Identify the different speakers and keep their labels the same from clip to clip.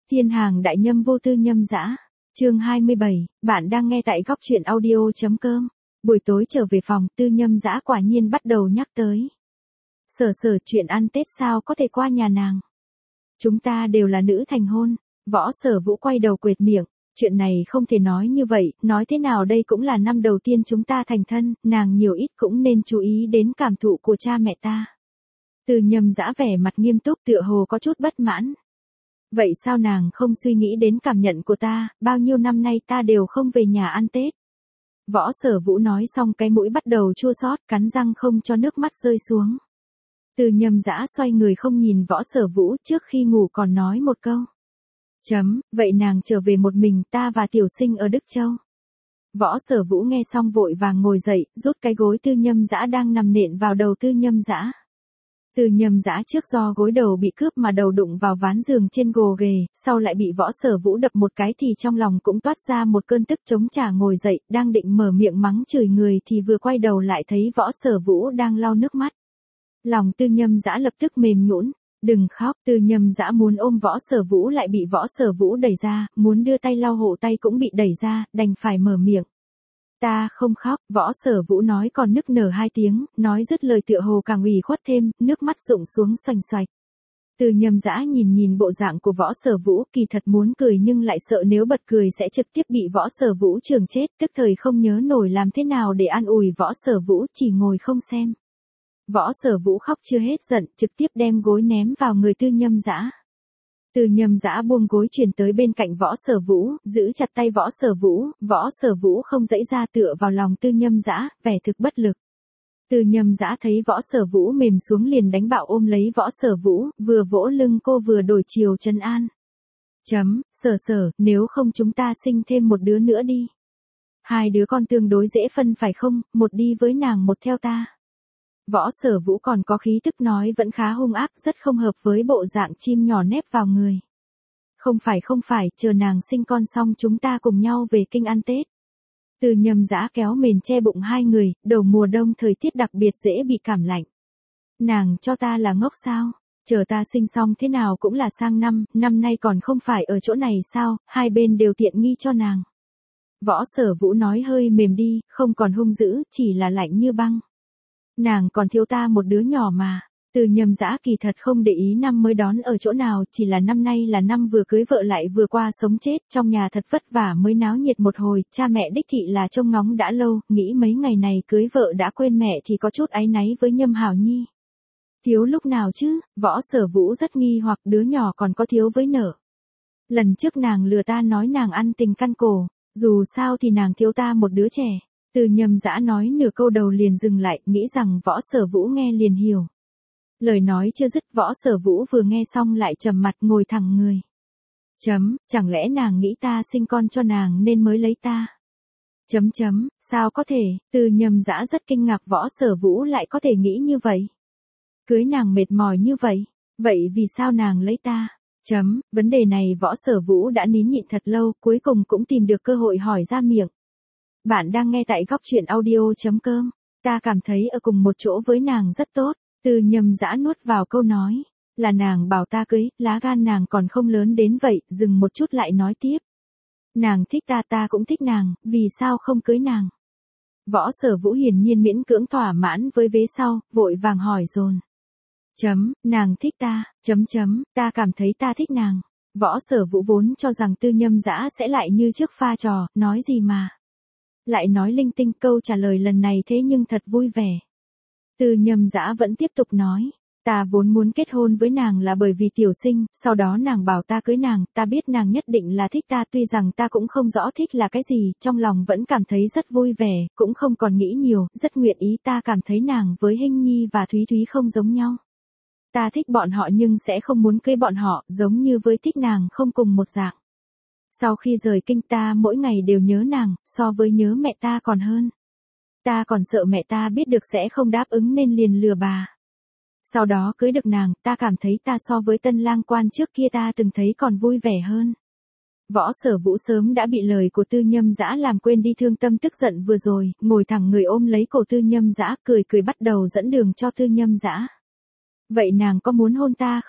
Speaker 1: Thiên hàng đại nhâm vô tư nhâm dã. Chương 27, bạn đang nghe tại góc truyện audio.com. Buổi tối trở về phòng, Tư Nhâm Dã quả nhiên bắt đầu nhắc tới. Sở chuyện ăn Tết sao có thể qua nhà nàng. Chúng ta đều là nữ thành hôn. Võ Sở Vũ quay đầu quệt miệng. Chuyện này không thể nói như vậy, nói thế nào đây cũng là năm đầu tiên chúng ta thành thân, nàng nhiều ít cũng nên chú ý đến cảm thụ của cha mẹ ta. Tư Nhâm Dã vẻ mặt nghiêm túc tựa hồ có chút bất mãn. Vậy sao nàng không suy nghĩ đến cảm nhận của ta, bao nhiêu năm nay ta đều không về nhà ăn Tết. Võ Sở Vũ nói xong cái mũi bắt đầu chua xót, cắn răng không cho nước mắt rơi xuống. Tư Nhâm Dã xoay người không nhìn Võ Sở Vũ, trước khi ngủ còn nói một câu. Vậy nàng trở về một mình, ta và tiểu sinh ở Đức Châu. Võ Sở Vũ nghe xong vội vàng ngồi dậy, rút cái gối Tư Nhâm Dã đang nằm nện vào đầu Tư Nhâm Dã. Tư Nhâm Dã trước do gối đầu bị cướp mà đầu đụng vào ván giường trên gồ ghề, sau lại bị Võ Sở Vũ đập một cái thì trong lòng cũng toát ra một cơn tức chống trả, ngồi dậy, đang định mở miệng mắng chửi người thì vừa quay đầu lại thấy Võ Sở Vũ đang lau nước mắt. Lòng Tư Nhâm Dã lập tức mềm nhũn. Đừng khóc. Tư Nhâm Dã muốn ôm Võ Sở Vũ lại bị Võ Sở Vũ đẩy ra, muốn đưa tay lau hộ tay cũng bị đẩy ra, đành phải mở miệng. Ta không khóc. Võ Sở Vũ nói còn nức nở hai tiếng, nói dứt lời tựa hồ càng ủy khuất thêm, nước mắt rụng xuống xoành xoạch. Tư Nhâm Dã nhìn bộ dạng của Võ Sở Vũ, kỳ thật muốn cười nhưng lại sợ nếu bật cười sẽ trực tiếp bị Võ Sở Vũ chưởng chết, tức thời không nhớ nổi làm thế nào để an ủi Võ Sở Vũ, chỉ ngồi không xem. Võ Sở Vũ khóc chưa hết giận, trực tiếp đem gối ném vào người Tư Nhâm Dã. Tư Nhâm Dã buông gối chuyển tới bên cạnh Võ Sở Vũ, giữ chặt tay Võ Sở Vũ không dãy ra tựa vào lòng Tư Nhâm Dã, vẻ thực bất lực. Tư Nhâm Dã thấy Võ Sở Vũ mềm xuống liền đánh bạo ôm lấy Võ Sở Vũ, vừa vỗ lưng cô vừa đổi chiều trấn an. Sở, nếu không chúng ta sinh thêm một đứa nữa đi. Hai đứa con tương đối dễ phân phải không, một đi với nàng một theo ta. Võ Sở Vũ còn có khí tức nói vẫn khá hung ác, rất không hợp với bộ dạng chim nhỏ nép vào người. Không phải, chờ nàng sinh con xong chúng ta cùng nhau về kinh ăn Tết. Tư Nhâm Dã kéo mền che bụng hai người, đầu mùa đông thời tiết đặc biệt dễ bị cảm lạnh. Nàng cho ta là ngốc sao? Chờ ta sinh xong thế nào cũng là sang năm nay còn không phải ở chỗ này sao, hai bên đều tiện nghi cho nàng. Võ Sở Vũ nói hơi mềm đi, không còn hung dữ, chỉ là lạnh như băng. Nàng còn thiếu ta một đứa nhỏ mà. Tư Nhâm Dã kỳ thật không để ý năm mới đón ở chỗ nào, chỉ là năm nay là năm vừa cưới vợ lại vừa qua sống chết, trong nhà thật vất vả mới náo nhiệt một hồi, cha mẹ đích thị là trông ngóng đã lâu, nghĩ mấy ngày này cưới vợ đã quên mẹ thì có chút áy náy với Nhâm Hảo Nhi. Thiếu lúc nào chứ? Võ Sở Vũ rất nghi hoặc, đứa nhỏ còn có thiếu với nở. Lần trước nàng lừa ta nói nàng ăn tình căn cổ, dù sao thì nàng thiếu ta một đứa trẻ. Tư Nhâm Dã nói nửa câu đầu liền dừng lại, nghĩ rằng Võ Sở Vũ nghe liền hiểu. Lời nói chưa dứt, Võ Sở Vũ vừa nghe xong lại trầm mặt ngồi thẳng người. Chẳng lẽ nàng nghĩ ta sinh con cho nàng nên mới lấy ta? Sao có thể? Tư Nhâm Dã rất kinh ngạc Võ Sở Vũ lại có thể nghĩ như vậy. Cưới nàng mệt mỏi như vậy, vậy vì sao nàng lấy ta? Vấn đề này Võ Sở Vũ đã nín nhịn thật lâu, cuối cùng cũng tìm được cơ hội hỏi ra miệng. Bạn đang nghe tại góc truyện audio.com. Ta cảm thấy ở cùng một chỗ với nàng rất tốt. Tư Nhâm Dã nuốt vào câu nói. Là nàng bảo ta cưới, lá gan nàng còn không lớn đến vậy, dừng một chút lại nói tiếp. Nàng thích ta cũng thích nàng, vì sao không cưới nàng? Võ Sở Vũ hiển nhiên miễn cưỡng thỏa mãn với vế sau, vội vàng hỏi dồn. Nàng thích ta, ta cảm thấy ta thích nàng. Võ Sở Vũ vốn cho rằng Tư Nhâm Dã sẽ lại như trước pha trò, nói gì mà. Lại nói linh tinh, câu trả lời lần này thế nhưng thật vui vẻ. Tư Nhâm Dã vẫn tiếp tục nói, ta vốn muốn kết hôn với nàng là bởi vì tiểu sinh, sau đó nàng bảo ta cưới nàng, ta biết nàng nhất định là thích ta, tuy rằng ta cũng không rõ thích là cái gì, trong lòng vẫn cảm thấy rất vui vẻ, cũng không còn nghĩ nhiều, rất nguyện ý. Ta cảm thấy nàng với Hinh Nhi và Thúy Thúy không giống nhau. Ta thích bọn họ nhưng sẽ không muốn cưới bọn họ, giống như với thích nàng không cùng một dạng. Sau khi rời kinh ta mỗi ngày đều nhớ nàng, so với nhớ mẹ ta còn hơn. Ta còn sợ mẹ ta biết được sẽ không đáp ứng nên liền lừa bà. Sau đó cưới được nàng, ta cảm thấy ta so với tân lang quan trước kia ta từng thấy còn vui vẻ hơn. Võ Sở Vũ sớm đã bị lời của Tư Nhâm Dã làm quên đi thương tâm tức giận vừa rồi, ngồi thẳng người ôm lấy cổ Tư Nhâm Dã, cười bắt đầu dẫn đường cho Tư Nhâm Dã. Vậy nàng có muốn hôn ta không?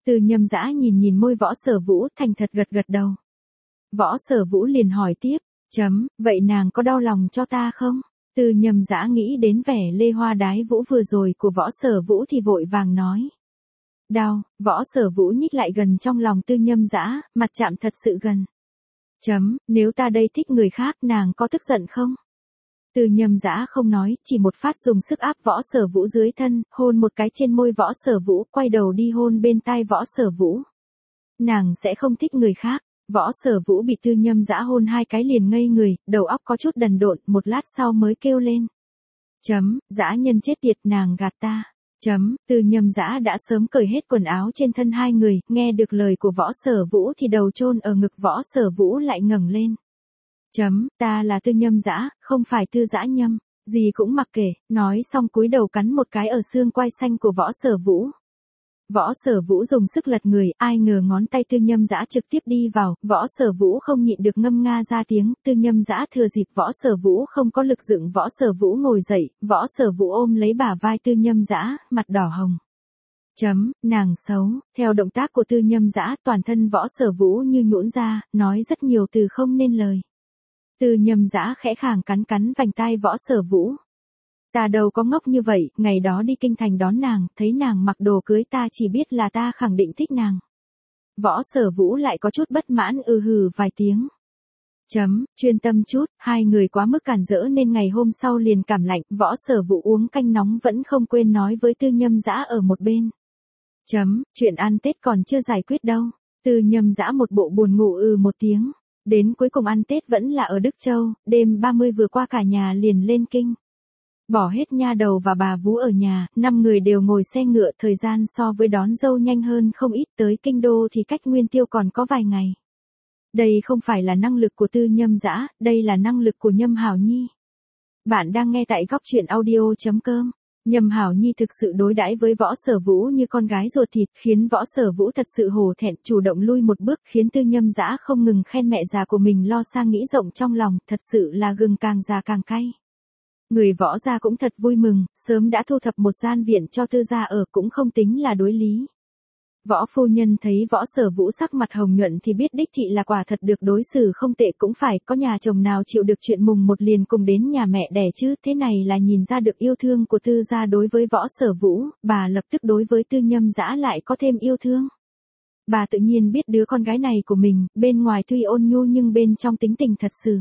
Speaker 1: Tư Nhâm Dã nhìn nhìn môi Võ Sở Vũ, thành thật gật gật đầu. Võ Sở Vũ liền hỏi tiếp, vậy nàng có đau lòng cho ta không? Tư Nhâm Dã nghĩ đến vẻ lê hoa đái vũ vừa rồi của Võ Sở Vũ thì vội vàng nói. Đau, Võ Sở Vũ nhích lại gần trong lòng Tư Nhâm Dã, mặt chạm thật sự gần. Nếu ta đây thích người khác nàng có tức giận không? Tư Nhâm Dã không nói, chỉ một phát dùng sức áp Võ Sở Vũ dưới thân, hôn một cái trên môi Võ Sở Vũ, quay đầu đi hôn bên tai Võ Sở Vũ. Nàng sẽ không thích người khác. Võ Sở Vũ bị Tư Nhâm Dã hôn 2 cái liền ngây người, đầu óc có chút đần độn, một lát sau mới kêu lên. Dã nhân chết tiệt, nàng gạt ta. Tư Nhâm Dã đã sớm cởi hết quần áo trên thân 2 người, nghe được lời của Võ Sở Vũ thì đầu chôn ở ngực Võ Sở Vũ lại ngẩng lên. Ta là Tư Nhâm Dã, không phải Tư Dã Nhâm, gì cũng mặc kệ, nói xong cúi đầu cắn một cái ở xương quai xanh của Võ Sở Vũ. Võ Sở Vũ dùng sức lật người, ai ngờ ngón tay Tư Nhâm Dã trực tiếp đi vào, Võ Sở Vũ không nhịn được ngâm nga ra tiếng, Tư Nhâm Dã thừa dịp Võ Sở Vũ không có lực dựng Võ Sở Vũ ngồi dậy, Võ Sở Vũ ôm lấy bả vai Tư Nhâm Dã, mặt đỏ hồng. Nàng xấu, theo động tác của Tư Nhâm Dã, toàn thân Võ Sở Vũ như nhũn ra, nói rất nhiều từ không nên lời. Tư Nhâm Dã khẽ khàng cắn vành tai Võ Sở Vũ. Ta đâu có ngốc như vậy, ngày đó đi kinh thành đón nàng, thấy nàng mặc đồ cưới ta chỉ biết là ta khẳng định thích nàng. Võ Sở Vũ lại có chút bất mãn hừ vài tiếng. Chuyên tâm chút, 2 người quá mức cản rỡ nên ngày hôm sau liền cảm lạnh, Võ Sở Vũ uống canh nóng vẫn không quên nói với Tư Nhâm Dã ở một bên. Chuyện ăn Tết còn chưa giải quyết đâu. Tư Nhâm Dã một bộ buồn ngủ một tiếng. Đến cuối cùng ăn Tết vẫn là ở Đức Châu, đêm 30 vừa qua cả nhà liền lên kinh. Bỏ hết nha đầu và bà vú ở nhà, 5 người đều ngồi xe ngựa, thời gian so với đón dâu nhanh hơn không ít, tới kinh đô thì cách Nguyên Tiêu còn có vài ngày. Đây không phải là năng lực của Tư Nhâm Dã, đây là năng lực của Nhâm Hảo Nhi. Bạn đang nghe tại góc truyện audio.com. Nhâm Hảo Nhi thực sự đối đãi với Võ Sở Vũ như con gái ruột thịt, khiến Võ Sở Vũ thật sự hổ thẹn, chủ động lui một bước, khiến Tư Nhâm Dã không ngừng khen mẹ già của mình lo sang nghĩ rộng trong lòng, thật sự là gừng càng già càng cay. Người Võ gia cũng thật vui mừng, sớm đã thu thập một gian viện cho Tư gia ở, cũng không tính là đối lý. Võ phu nhân thấy Võ Sở Vũ sắc mặt hồng nhuận thì biết đích thị là quả thật được đối xử không tệ, cũng phải có nhà chồng nào chịu được chuyện mùng 1 liền cùng đến nhà mẹ đẻ chứ, thế này là nhìn ra được yêu thương của Tư gia đối với Võ Sở Vũ, bà lập tức đối với Tư Nhâm Dã lại có thêm yêu thương. Bà tự nhiên biết đứa con gái này của mình, bên ngoài tuy ôn nhu nhưng bên trong tính tình thật sự.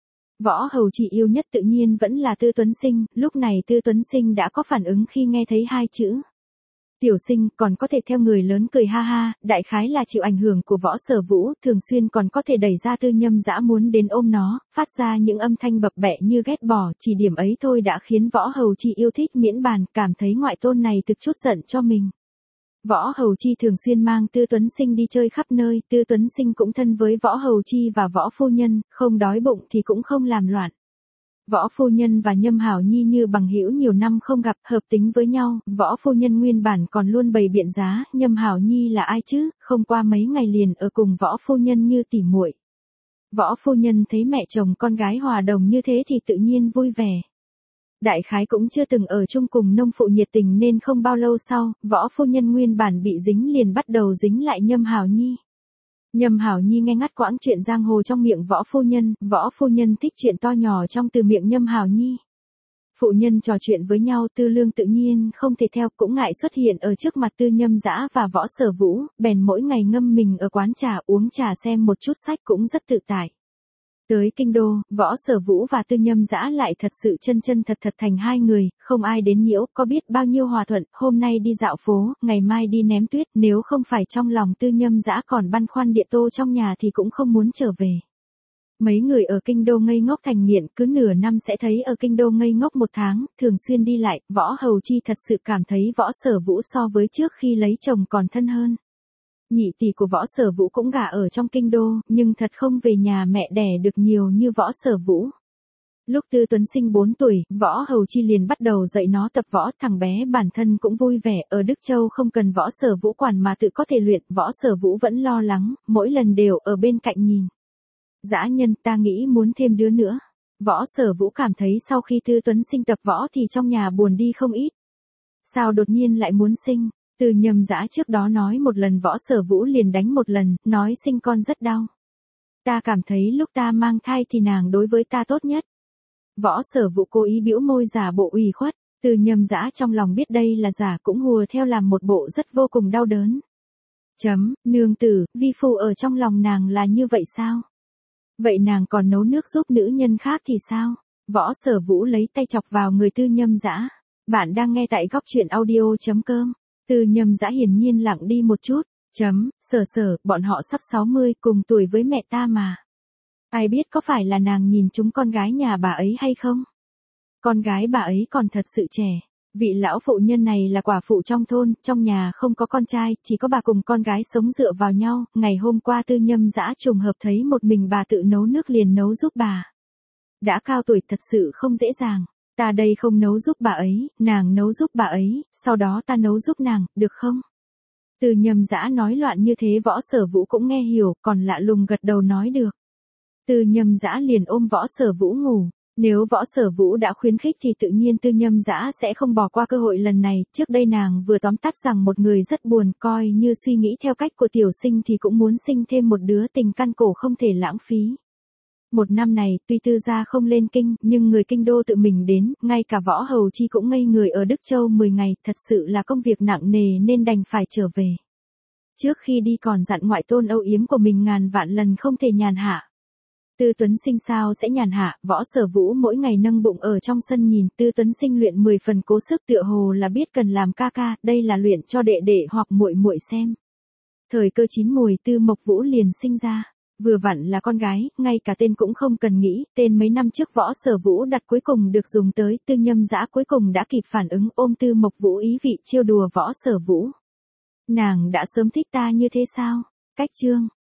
Speaker 1: Võ hầu chị yêu nhất tự nhiên vẫn là Tư Tuấn Sinh, lúc này Tư Tuấn Sinh đã có phản ứng khi nghe thấy 2 chữ. Tiểu Sinh, còn có thể theo người lớn cười ha ha, đại khái là chịu ảnh hưởng của Võ Sở Vũ, thường xuyên còn có thể đẩy ra Tư Nhâm Dã muốn đến ôm nó, phát ra những âm thanh bập bẹ như ghét bỏ, chỉ điểm ấy thôi đã khiến Võ hầu chị yêu thích miễn bàn, cảm thấy ngoại tôn này thực chút giận cho mình. Võ hầu chi thường xuyên mang Tư Tuấn Sinh đi chơi khắp nơi, Tư Tuấn Sinh cũng thân với Võ hầu chi và Võ phu nhân, không đói bụng thì cũng không làm loạn. Võ phu nhân và Nhâm Hảo Nhi như bằng hữu nhiều năm không gặp, hợp tính với nhau, Võ phu nhân nguyên bản còn luôn bày biện giá, Nhâm Hảo Nhi là ai chứ, không qua mấy ngày liền ở cùng Võ phu nhân như tỉ muội. Võ phu nhân thấy mẹ chồng con gái hòa đồng như thế thì tự nhiên vui vẻ. Đại khái cũng chưa từng ở chung cùng nông phụ nhiệt tình nên không bao lâu sau, Võ phu nhân nguyên bản bị dính liền bắt đầu dính lại Nhâm Hảo Nhi. Nhâm Hảo Nhi nghe ngắt quãng chuyện giang hồ trong miệng Võ phu nhân thích chuyện to nhỏ trong từ miệng Nhâm Hảo Nhi. Phụ nhân trò chuyện với nhau, Tư Lương tự nhiên không thể theo, cũng ngại xuất hiện ở trước mặt Tư Nhâm Dã và Võ Sở Vũ, bèn mỗi ngày ngâm mình ở quán trà uống trà xem một chút sách cũng rất tự tại. Tới kinh đô, Võ Sở Vũ và Tư Nhâm Dã lại thật sự chân thật thành 2 người, không ai đến nhiễu, có biết bao nhiêu hòa thuận, hôm nay đi dạo phố, ngày mai đi ném tuyết, nếu không phải trong lòng Tư Nhâm Dã còn băn khoăn địa tô trong nhà thì cũng không muốn trở về. Mấy người ở kinh đô ngây ngốc thành nghiện, cứ nửa năm sẽ thấy ở kinh đô ngây ngốc 1 tháng, thường xuyên đi lại, Võ hầu chi thật sự cảm thấy Võ Sở Vũ so với trước khi lấy chồng còn thân hơn. Nhị tỷ của Võ Sở Vũ cũng gả ở trong kinh đô, nhưng thật không về nhà mẹ đẻ được nhiều như Võ Sở Vũ. Lúc Tư Tuấn Sinh 4 tuổi, Võ hầu chi liền bắt đầu dạy nó tập võ, thằng bé bản thân cũng vui vẻ, ở Đức Châu không cần Võ Sở Vũ quản mà tự có thể luyện, Võ Sở Vũ vẫn lo lắng, mỗi lần đều ở bên cạnh nhìn. Dã nhân, ta nghĩ muốn thêm đứa nữa. Võ Sở Vũ cảm thấy sau khi Tư Tuấn Sinh tập võ thì trong nhà buồn đi không ít. Sao đột nhiên lại muốn sinh? Tư Nhâm Dã trước đó nói một lần Võ Sở Vũ liền đánh một lần, nói sinh con rất đau. Ta cảm thấy lúc ta mang thai thì nàng đối với ta tốt nhất. Võ Sở Vũ cố ý bĩu môi giả bộ ủy khuất, Tư Nhâm Dã trong lòng biết đây là giả cũng hùa theo làm một bộ rất vô cùng đau đớn. Nương tử, vi phu ở trong lòng nàng là như vậy sao? Vậy nàng còn nấu nước giúp nữ nhân khác thì sao? Võ Sở Vũ lấy tay chọc vào người Tư Nhâm Dã. Bạn đang nghe tại góc truyện audio.com. Tư Nhâm Dã hiển nhiên lặng đi một chút. Sở, bọn họ sắp 60 cùng tuổi với mẹ ta mà. Ai biết có phải là nàng nhìn chúng con gái nhà bà ấy hay không? Con gái bà ấy còn thật sự trẻ. Vị lão phụ nhân này là quả phụ trong thôn, trong nhà không có con trai, chỉ có bà cùng con gái sống dựa vào nhau. Ngày hôm qua Tư Nhâm Dã trùng hợp thấy một mình bà tự nấu nước liền nấu giúp bà. Đã cao tuổi thật sự không dễ dàng. Ta đây không nấu giúp bà ấy, nàng nấu giúp bà ấy, sau đó ta nấu giúp nàng, được không? Tư Nhâm Dã nói loạn như thế Võ Sở Vũ cũng nghe hiểu, còn lạ lùng gật đầu nói được. Tư Nhâm Dã liền ôm Võ Sở Vũ ngủ. Nếu Võ Sở Vũ đã khuyến khích thì tự nhiên Tư Nhâm Dã sẽ không bỏ qua cơ hội lần này. Trước đây nàng vừa tóm tắt rằng một người rất buồn, coi như suy nghĩ theo cách của tiểu sinh thì cũng muốn sinh thêm một đứa, tình căn cổ không thể lãng phí. Một năm này, tuy Tư gia không lên kinh, nhưng người kinh đô tự mình đến, ngay cả Võ Hầu Chi cũng ngây người ở Đức Châu 10 ngày, thật sự là công việc nặng nề nên đành phải trở về. Trước khi đi còn dặn ngoại tôn âu yếm của mình ngàn vạn lần không thể nhàn hạ. Tư Tuấn Sinh sao sẽ nhàn hạ, Võ Sở Vũ mỗi ngày nâng bụng ở trong sân nhìn Tư Tuấn Sinh luyện 10 phần cố sức tựa hồ là biết cần làm ca ca, đây là luyện cho đệ đệ hoặc muội muội xem. Thời cơ chín mùi Tư Mộc Vũ liền sinh ra. Vừa vặn là con gái, ngay cả tên cũng không cần nghĩ, tên mấy năm trước Võ Sở Vũ đặt cuối cùng được dùng tới, Tư Nhâm Dã cuối cùng đã kịp phản ứng ôm Tư Mộc Vũ ý vị trêu đùa Võ Sở Vũ. Nàng đã sớm thích ta như thế sao? Cách chương.